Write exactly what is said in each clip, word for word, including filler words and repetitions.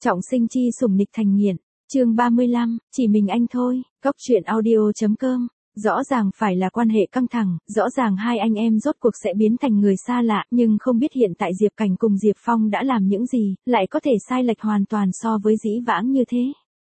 Trọng sinh chi sủng nịch thành nghiện. Chương ba mươi lăm, chỉ mình anh thôi. Góc truyện audio chấm com. Rõ ràng phải là quan hệ căng thẳng, rõ ràng hai anh em rốt cuộc sẽ biến thành người xa lạ, nhưng không biết hiện tại Diệp Cảnh cùng Diệp Phong đã làm những gì, lại có thể sai lệch hoàn toàn so với dĩ vãng như thế.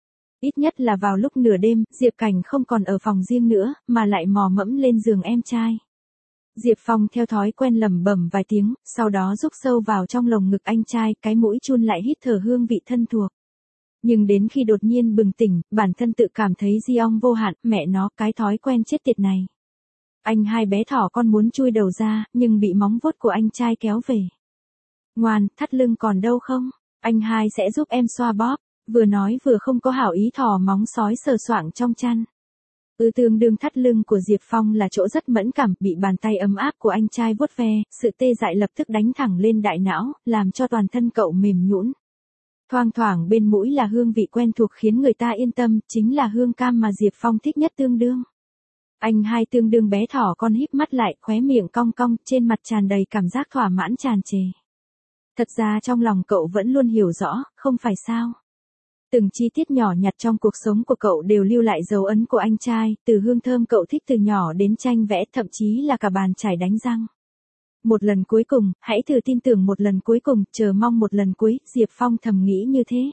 Ít nhất là vào lúc nửa đêm, Diệp Cảnh không còn ở phòng riêng nữa, mà lại mò mẫm lên giường em trai. Diệp Phong theo thói quen lẩm bẩm vài tiếng, sau đó rúc sâu vào trong lồng ngực anh trai, cái mũi chun lại hít thở hương vị thân thuộc. Nhưng đến khi đột nhiên bừng tỉnh, bản thân tự cảm thấy di ong vô hạn, mẹ nó, cái thói quen chết tiệt này. Anh hai bé thỏ con muốn chui đầu ra, nhưng bị móng vuốt của anh trai kéo về. Ngoan, thắt lưng còn đâu không? Anh hai sẽ giúp em xoa bóp. Vừa nói vừa không có hảo ý thò móng sói sờ soạng trong chăn. Ừ, tương đương thắt lưng của Diệp Phong là chỗ rất mẫn cảm, bị bàn tay ấm áp của anh trai vuốt ve, sự tê dại lập tức đánh thẳng lên đại não, làm cho toàn thân cậu mềm nhũn. Thoang thoảng bên mũi là hương vị quen thuộc khiến người ta yên tâm, chính là hương cam mà Diệp Phong thích nhất tương đương. Anh hai tương đương bé thỏ con híp mắt lại, khóe miệng cong cong, trên mặt tràn đầy cảm giác thỏa mãn tràn trề. Thật ra trong lòng cậu vẫn luôn hiểu rõ, không phải sao? Từng chi tiết nhỏ nhặt trong cuộc sống của cậu đều lưu lại dấu ấn của anh trai, từ hương thơm cậu thích từ nhỏ đến tranh vẽ, thậm chí là cả bàn chải đánh răng. Một lần cuối cùng, hãy thử tin tưởng một lần cuối cùng, chờ mong một lần cuối, Diệp Phong thầm nghĩ như thế.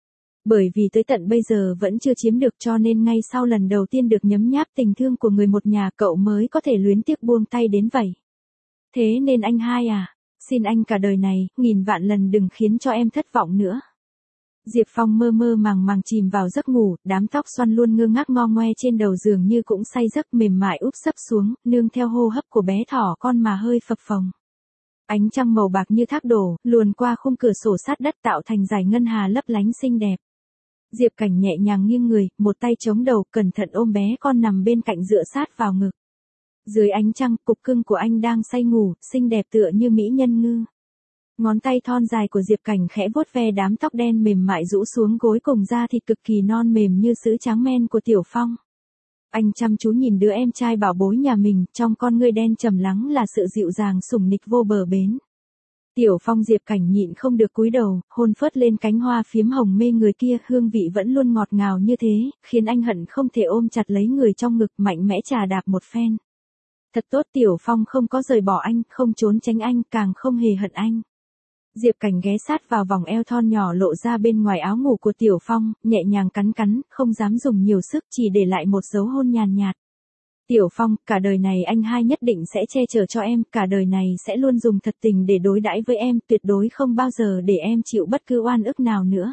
Bởi vì tới tận bây giờ vẫn chưa chiếm được, cho nên ngay sau lần đầu tiên được nhấm nháp tình thương của người một nhà, cậu mới có thể luyến tiếc buông tay đến vậy. Thế nên anh hai à, xin anh cả đời này, nghìn vạn lần đừng khiến cho em thất vọng nữa. Diệp Phong mơ mơ màng màng chìm vào giấc ngủ, đám tóc xoăn luôn ngơ ngác ngo ngoe trên đầu giường như cũng say giấc, mềm mại úp sấp xuống, nương theo hô hấp của bé thỏ con mà hơi phập phồng. Ánh trăng màu bạc như thác đổ, luồn qua khung cửa sổ sát đất tạo thành dải ngân hà lấp lánh xinh đẹp. Diệp Cảnh nhẹ nhàng nghiêng người, một tay chống đầu, cẩn thận ôm bé con nằm bên cạnh dựa sát vào ngực. Dưới ánh trăng, cục cưng của anh đang say ngủ, xinh đẹp tựa như mỹ nhân ngư. Ngón tay thon dài của Diệp Cảnh khẽ vuốt ve đám tóc đen mềm mại rũ xuống gối cùng da thịt cực kỳ non mềm như sữa trắng men của Tiểu Phong. Anh chăm chú nhìn đứa em trai bảo bối nhà mình, trong con ngươi đen trầm lắng là sự dịu dàng sủng nịch vô bờ bến. Tiểu Phong Diệp Cảnh nhịn không được cúi đầu, hôn phớt lên cánh hoa phiếm hồng mê người kia, hương vị vẫn luôn ngọt ngào như thế, khiến anh hận không thể ôm chặt lấy người trong ngực, mạnh mẽ trà đạp một phen. Thật tốt, Tiểu Phong không có rời bỏ anh, không trốn tránh anh, càng không hề hận anh. Diệp Cảnh ghé sát vào vòng eo thon nhỏ lộ ra bên ngoài áo ngủ của Tiểu Phong, nhẹ nhàng cắn cắn, không dám dùng nhiều sức, chỉ để lại một dấu hôn nhàn nhạt. Tiểu Phong, cả đời này anh hai nhất định sẽ che chở cho em, cả đời này sẽ luôn dùng thật tình để đối đãi với em, tuyệt đối không bao giờ để em chịu bất cứ oan ức nào nữa.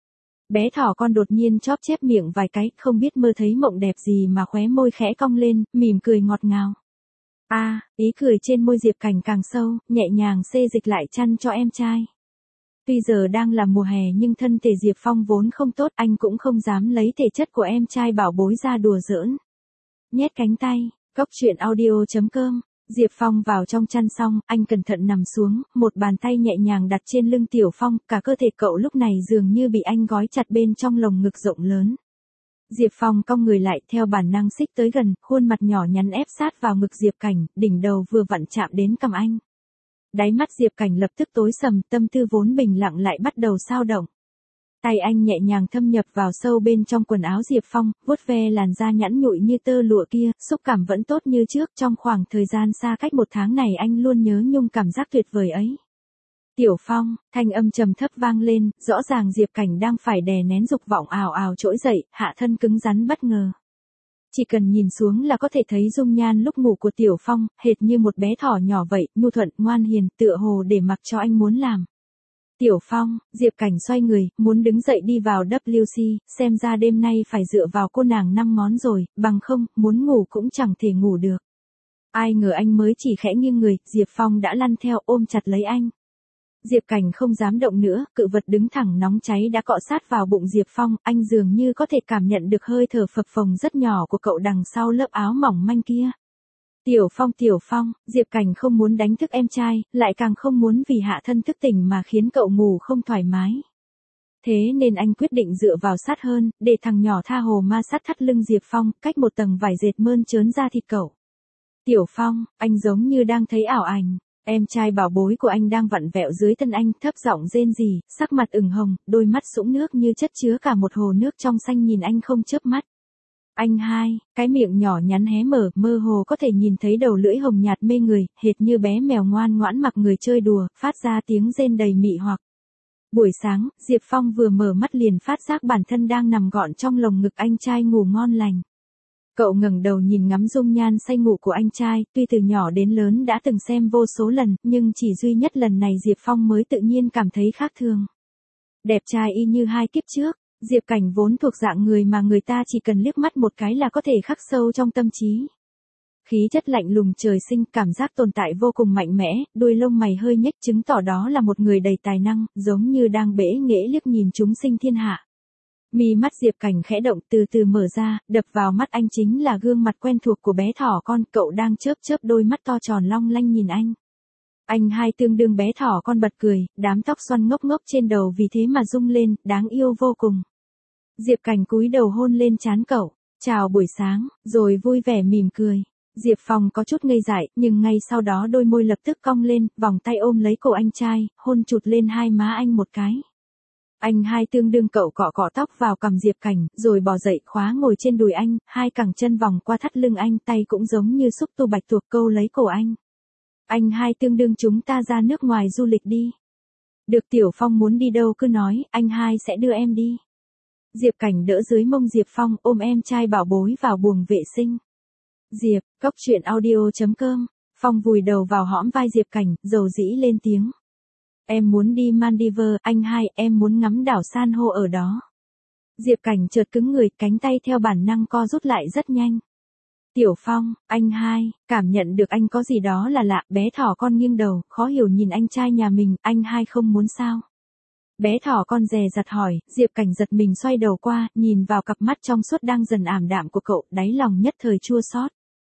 Bé thỏ con đột nhiên chóp chép miệng vài cái, không biết mơ thấy mộng đẹp gì mà khóe môi khẽ cong lên, mỉm cười ngọt ngào. A, à, ý cười trên môi Diệp Cảnh càng sâu, nhẹ nhàng xê dịch lại chăn cho em trai. Tuy giờ đang là mùa hè nhưng thân thể Diệp Phong vốn không tốt, anh cũng không dám lấy thể chất của em trai bảo bối ra đùa giỡn. Nhét cánh tay, góc truyện audio chấm com. Diệp Phong vào trong chăn xong, anh cẩn thận nằm xuống, một bàn tay nhẹ nhàng đặt trên lưng Tiểu Phong, cả cơ thể cậu lúc này dường như bị anh gói chặt bên trong lồng ngực rộng lớn. Diệp Phong cong người lại, theo bản năng xích tới gần, khuôn mặt nhỏ nhắn ép sát vào ngực Diệp Cảnh, đỉnh đầu vừa vặn chạm đến cằm anh. Đáy mắt Diệp Cảnh lập tức tối sầm, tâm tư vốn bình lặng lại bắt đầu xao động. Tay anh nhẹ nhàng thâm nhập vào sâu bên trong quần áo Diệp Phong, vuốt ve làn da nhẵn nhụi như tơ lụa kia, xúc cảm vẫn tốt như trước, trong khoảng thời gian xa cách một tháng này anh luôn nhớ nhung cảm giác tuyệt vời ấy. Tiểu Phong, thanh âm trầm thấp vang lên, rõ ràng Diệp Cảnh đang phải đè nén dục vọng ào ào trỗi dậy, hạ thân cứng rắn bất ngờ. Chỉ cần nhìn xuống là có thể thấy dung nhan lúc ngủ của Tiểu Phong, hệt như một bé thỏ nhỏ vậy, nhu thuận, ngoan hiền, tựa hồ để mặc cho anh muốn làm. Tiểu Phong, Diệp Cảnh xoay người, muốn đứng dậy đi vào W C, xem ra đêm nay phải dựa vào cô nàng năm ngón rồi, bằng không, muốn ngủ cũng chẳng thể ngủ được. Ai ngờ anh mới chỉ khẽ nghiêng người, Diệp Phong đã lăn theo ôm chặt lấy anh. Diệp Cảnh không dám động nữa, cự vật đứng thẳng nóng cháy đã cọ sát vào bụng Diệp Phong, anh dường như có thể cảm nhận được hơi thở phập phồng rất nhỏ của cậu đằng sau lớp áo mỏng manh kia. Tiểu Phong, Tiểu Phong, Diệp Cảnh không muốn đánh thức em trai, lại càng không muốn vì hạ thân thức tỉnh mà khiến cậu ngủ không thoải mái. Thế nên anh quyết định dựa vào sát hơn, để thằng nhỏ tha hồ ma sát thắt lưng Diệp Phong, cách một tầng vải dệt mơn trớn ra thịt cậu. Tiểu Phong, anh giống như đang thấy ảo ảnh. Em trai bảo bối của anh đang vặn vẹo dưới thân anh, thấp giọng rên rỉ, sắc mặt ửng hồng, đôi mắt sũng nước như chất chứa cả một hồ nước trong xanh nhìn anh không chớp mắt. Anh hai, cái miệng nhỏ nhắn hé mở, mơ hồ có thể nhìn thấy đầu lưỡi hồng nhạt mê người, hệt như bé mèo ngoan ngoãn mặc người chơi đùa, phát ra tiếng rên đầy mị hoặc. Buổi sáng, Diệp Phong vừa mở mắt liền phát giác bản thân đang nằm gọn trong lồng ngực anh trai ngủ ngon lành. Cậu ngẩng đầu nhìn ngắm dung nhan say ngủ của anh trai, tuy từ nhỏ đến lớn đã từng xem vô số lần, nhưng chỉ duy nhất lần này Diệp Phong mới tự nhiên cảm thấy khác thường. Đẹp trai y như hai kiếp trước, Diệp Cảnh vốn thuộc dạng người mà người ta chỉ cần liếc mắt một cái là có thể khắc sâu trong tâm trí. Khí chất lạnh lùng trời sinh, cảm giác tồn tại vô cùng mạnh mẽ, đuôi lông mày hơi nhếch chứng tỏ đó là một người đầy tài năng, giống như đang bẽ nghễ liếc nhìn chúng sinh thiên hạ. Mi mắt Diệp Cảnh khẽ động từ từ mở ra, đập vào mắt anh chính là gương mặt quen thuộc của bé thỏ con, cậu đang chớp chớp đôi mắt to tròn long lanh nhìn anh. Anh hai tương đương bé thỏ con bật cười, đám tóc xoăn ngốc ngốc trên đầu vì thế mà rung lên, đáng yêu vô cùng. Diệp Cảnh cúi đầu hôn lên trán cậu, chào buổi sáng, rồi vui vẻ mỉm cười. Diệp Phong có chút ngây dại, nhưng ngay sau đó đôi môi lập tức cong lên, vòng tay ôm lấy cổ anh trai, hôn chụt lên hai má anh một cái. Anh hai tương đương cậu cọ cọ tóc vào cằm Diệp Cảnh, rồi bò dậy khóa ngồi trên đùi anh, hai cẳng chân vòng qua thắt lưng anh, tay cũng giống như xúc tu bạch tuộc câu lấy cổ anh. Anh hai tương đương chúng ta ra nước ngoài du lịch đi. Được, Tiểu Phong muốn đi đâu cứ nói, anh hai sẽ đưa em đi. Diệp Cảnh đỡ dưới mông Diệp Phong, ôm em trai bảo bối vào buồng vệ sinh. Diệp, cốc truyện audio chấm com, Phong vùi đầu vào hõm vai Diệp Cảnh, dầu dĩ lên tiếng. Em muốn đi Maldives, anh hai, em muốn ngắm đảo san hô ở đó. Diệp Cảnh chợt cứng người, cánh tay theo bản năng co rút lại rất nhanh. Tiểu Phong, anh hai, cảm nhận được anh có gì đó là lạ, bé thỏ con nghiêng đầu, khó hiểu nhìn anh trai nhà mình, anh hai không muốn sao? Bé thỏ con dè dặt hỏi, Diệp Cảnh giật mình xoay đầu qua, nhìn vào cặp mắt trong suốt đang dần ảm đạm của cậu, đáy lòng nhất thời chua xót.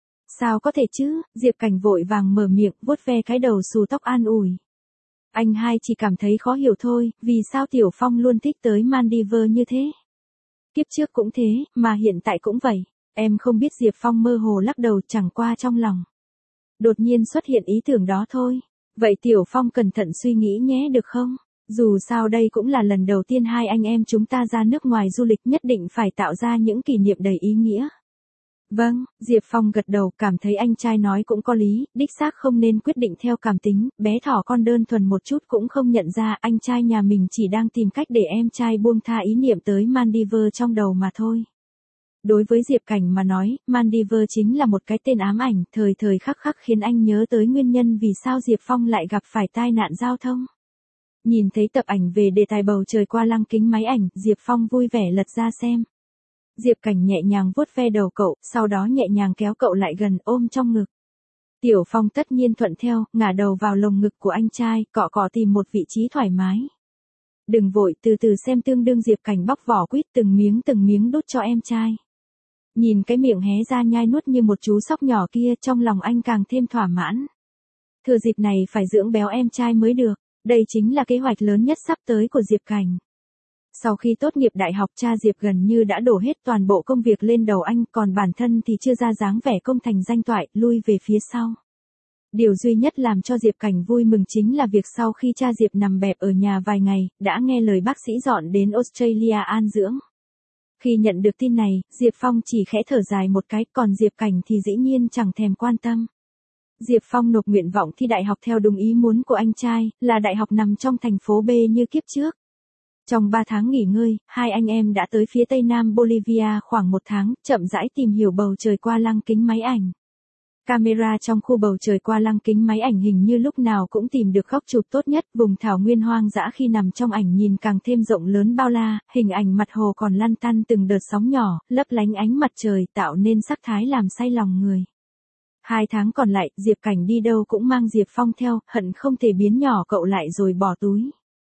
Sao có thể chứ, Diệp Cảnh vội vàng mở miệng, vuốt ve cái đầu xù tóc an ủi. Anh hai chỉ cảm thấy khó hiểu thôi, vì sao Tiểu Phong luôn thích tới Maldives như thế? Kiếp trước cũng thế, mà hiện tại cũng vậy. Em không biết. Diệp Phong mơ hồ lắc đầu, chẳng qua trong lòng đột nhiên xuất hiện ý tưởng đó thôi. Vậy Tiểu Phong cẩn thận suy nghĩ nhé được không? Dù sao đây cũng là lần đầu tiên hai anh em chúng ta ra nước ngoài du lịch, nhất định phải tạo ra những kỷ niệm đầy ý nghĩa. Vâng, Diệp Phong gật đầu, cảm thấy anh trai nói cũng có lý, đích xác không nên quyết định theo cảm tính, bé thỏ con đơn thuần một chút cũng không nhận ra anh trai nhà mình chỉ đang tìm cách để em trai buông tha ý niệm tới Maldives trong đầu mà thôi. Đối với Diệp Cảnh mà nói, Maldives chính là một cái tên ám ảnh, thời thời khắc khắc khiến anh nhớ tới nguyên nhân vì sao Diệp Phong lại gặp phải tai nạn giao thông. Nhìn thấy tập ảnh về đề tài bầu trời qua lăng kính máy ảnh, Diệp Phong vui vẻ lật ra xem. Diệp Cảnh nhẹ nhàng vuốt ve đầu cậu, sau đó nhẹ nhàng kéo cậu lại gần, ôm trong ngực. Tiểu Phong tất nhiên thuận theo, ngả đầu vào lồng ngực của anh trai, cọ cọ tìm một vị trí thoải mái. Đừng vội, từ từ xem, tương đương Diệp Cảnh bóc vỏ quýt từng miếng từng miếng đút cho em trai. Nhìn cái miệng hé ra nhai nuốt như một chú sóc nhỏ kia, trong lòng anh càng thêm thỏa mãn. Thừa dịp này phải dưỡng béo em trai mới được, đây chính là kế hoạch lớn nhất sắp tới của Diệp Cảnh. Sau khi tốt nghiệp đại học, cha Diệp gần như đã đổ hết toàn bộ công việc lên đầu anh, còn bản thân thì chưa ra dáng vẻ công thành danh toại, lui về phía sau. Điều duy nhất làm cho Diệp Cảnh vui mừng chính là việc sau khi cha Diệp nằm bẹp ở nhà vài ngày, đã nghe lời bác sĩ dọn đến Australia an dưỡng. Khi nhận được tin này, Diệp Phong chỉ khẽ thở dài một cái, còn Diệp Cảnh thì dĩ nhiên chẳng thèm quan tâm. Diệp Phong nộp nguyện vọng thi đại học theo đúng ý muốn của anh trai, là đại học nằm trong thành phố B như kiếp trước. Trong ba tháng nghỉ ngơi, hai anh em đã tới phía tây nam Bolivia khoảng một tháng, chậm rãi tìm hiểu bầu trời qua lăng kính máy ảnh. Camera trong khu bầu trời qua lăng kính máy ảnh hình như lúc nào cũng tìm được góc chụp tốt nhất, vùng thảo nguyên hoang dã khi nằm trong ảnh nhìn càng thêm rộng lớn bao la, hình ảnh mặt hồ còn lăn tăn từng đợt sóng nhỏ, lấp lánh ánh mặt trời tạo nên sắc thái làm say lòng người. Hai tháng còn lại, Diệp Cảnh đi đâu cũng mang Diệp Phong theo, hận không thể biến nhỏ cậu lại rồi bỏ túi.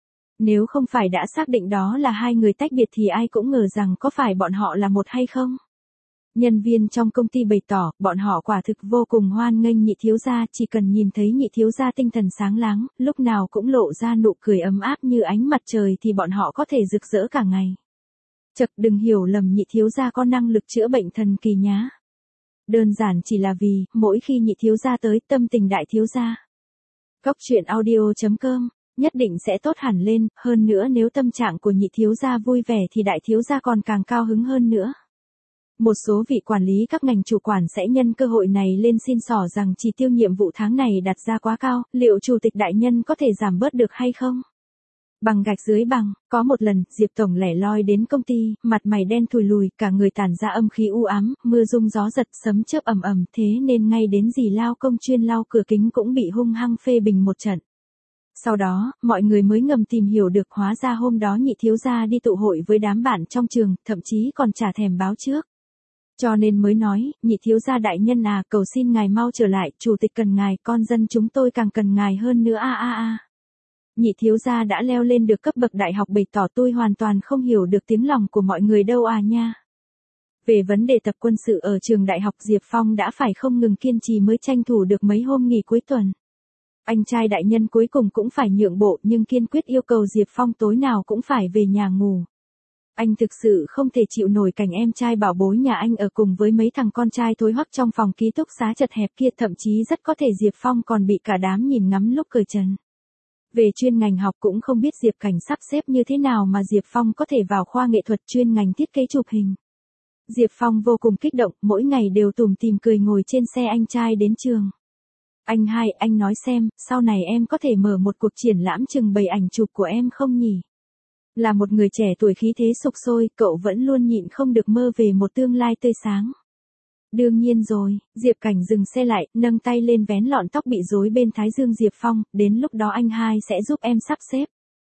Nếu không phải đã xác định đó là hai người tách biệt thì ai cũng ngờ rằng có phải bọn họ là một hay không. Nhân viên trong công ty bày tỏ, bọn họ quả thực vô cùng hoan nghênh Nhị thiếu gia, chỉ cần nhìn thấy Nhị thiếu gia tinh thần sáng láng, lúc nào cũng lộ ra nụ cười ấm áp như ánh mặt trời thì bọn họ có thể rực rỡ cả ngày. Chật, đừng hiểu lầm, Nhị thiếu gia có năng lực chữa bệnh thần kỳ nhá. Đơn giản chỉ là vì, mỗi khi Nhị thiếu gia tới, tâm tình Đại thiếu gia Cóc truyện audio chấm com, nhất định sẽ tốt hẳn lên, hơn nữa nếu tâm trạng của nhị thiếu gia vui vẻ thì đại thiếu gia còn càng cao hứng hơn nữa. Một số vị quản lý các ngành chủ quản sẽ nhân cơ hội này lên xin xỏ rằng chỉ tiêu nhiệm vụ tháng này đặt ra quá cao, liệu chủ tịch đại nhân có thể giảm bớt được hay không? Bằng gạch dưới bằng, có một lần, Diệp Tổng lẻ loi đến công ty, mặt mày đen thùi lùi, cả người tản ra âm khí u ám, mưa rung gió giật, sấm chớp ầm ầm, thế nên ngay đến dì lao công chuyên lau cửa kính cũng bị hung hăng phê bình một trận. Sau đó, mọi người mới ngầm tìm hiểu được hóa ra hôm đó nhị thiếu gia đi tụ hội với đám bạn trong trường, thậm chí còn chả thèm báo trước. Cho nên mới nói, nhị thiếu gia đại nhân à, cầu xin ngài mau trở lại, chủ tịch cần ngài, con dân chúng tôi càng cần ngài hơn nữa a a a. Nhị thiếu gia đã leo lên được cấp bậc đại học bày tỏ tôi hoàn toàn không hiểu được tiếng lòng của mọi người đâu à nha. Về vấn đề tập quân sự ở trường đại học Diệp Phong đã phải không ngừng kiên trì mới tranh thủ được mấy hôm nghỉ cuối tuần. Anh trai đại nhân cuối cùng cũng phải nhượng bộ nhưng kiên quyết yêu cầu Diệp Phong tối nào cũng phải về nhà ngủ. Anh thực sự không thể chịu nổi cảnh em trai bảo bối nhà anh ở cùng với mấy thằng con trai thối hoắc trong phòng ký túc xá chật hẹp kia, thậm chí rất có thể Diệp Phong còn bị cả đám nhìn ngắm lúc cởi trần. Về chuyên ngành học cũng không biết Diệp Cảnh sắp xếp như thế nào mà Diệp Phong có thể vào khoa nghệ thuật chuyên ngành thiết kế chụp hình. Diệp Phong vô cùng kích động, mỗi ngày đều tủm tỉm cười ngồi trên xe anh trai đến trường. Anh hai, anh nói xem, sau này em có thể mở một cuộc triển lãm trưng bày ảnh chụp của em không nhỉ? Là một người trẻ tuổi khí thế sục sôi, cậu vẫn luôn nhịn không được mơ về một tương lai tươi sáng. Đương nhiên rồi, Diệp Cảnh dừng xe lại, nâng tay lên vén lọn tóc bị rối bên thái dương Diệp Phong, đến lúc đó anh hai sẽ giúp em sắp xếp.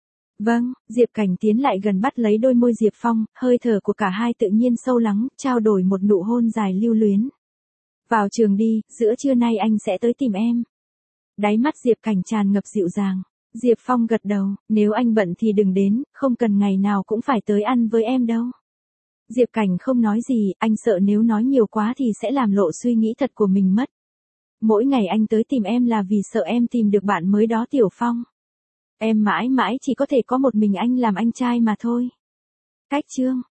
Vâng, Diệp Cảnh tiến lại gần bắt lấy đôi môi Diệp Phong, hơi thở của cả hai tự nhiên sâu lắng, trao đổi một nụ hôn dài lưu luyến. Vào trường đi, giữa trưa nay anh sẽ tới tìm em. Đáy mắt Diệp Cảnh tràn ngập dịu dàng. Diệp Phong gật đầu, nếu anh bận thì đừng đến, không cần ngày nào cũng phải tới ăn với em đâu. Diệp Cảnh không nói gì, anh sợ nếu nói nhiều quá thì sẽ làm lộ suy nghĩ thật của mình mất. Mỗi ngày anh tới tìm em là vì sợ em tìm được bạn mới đó Tiểu Phong. Em mãi mãi chỉ có thể có một mình anh làm anh trai mà thôi. Cách chương.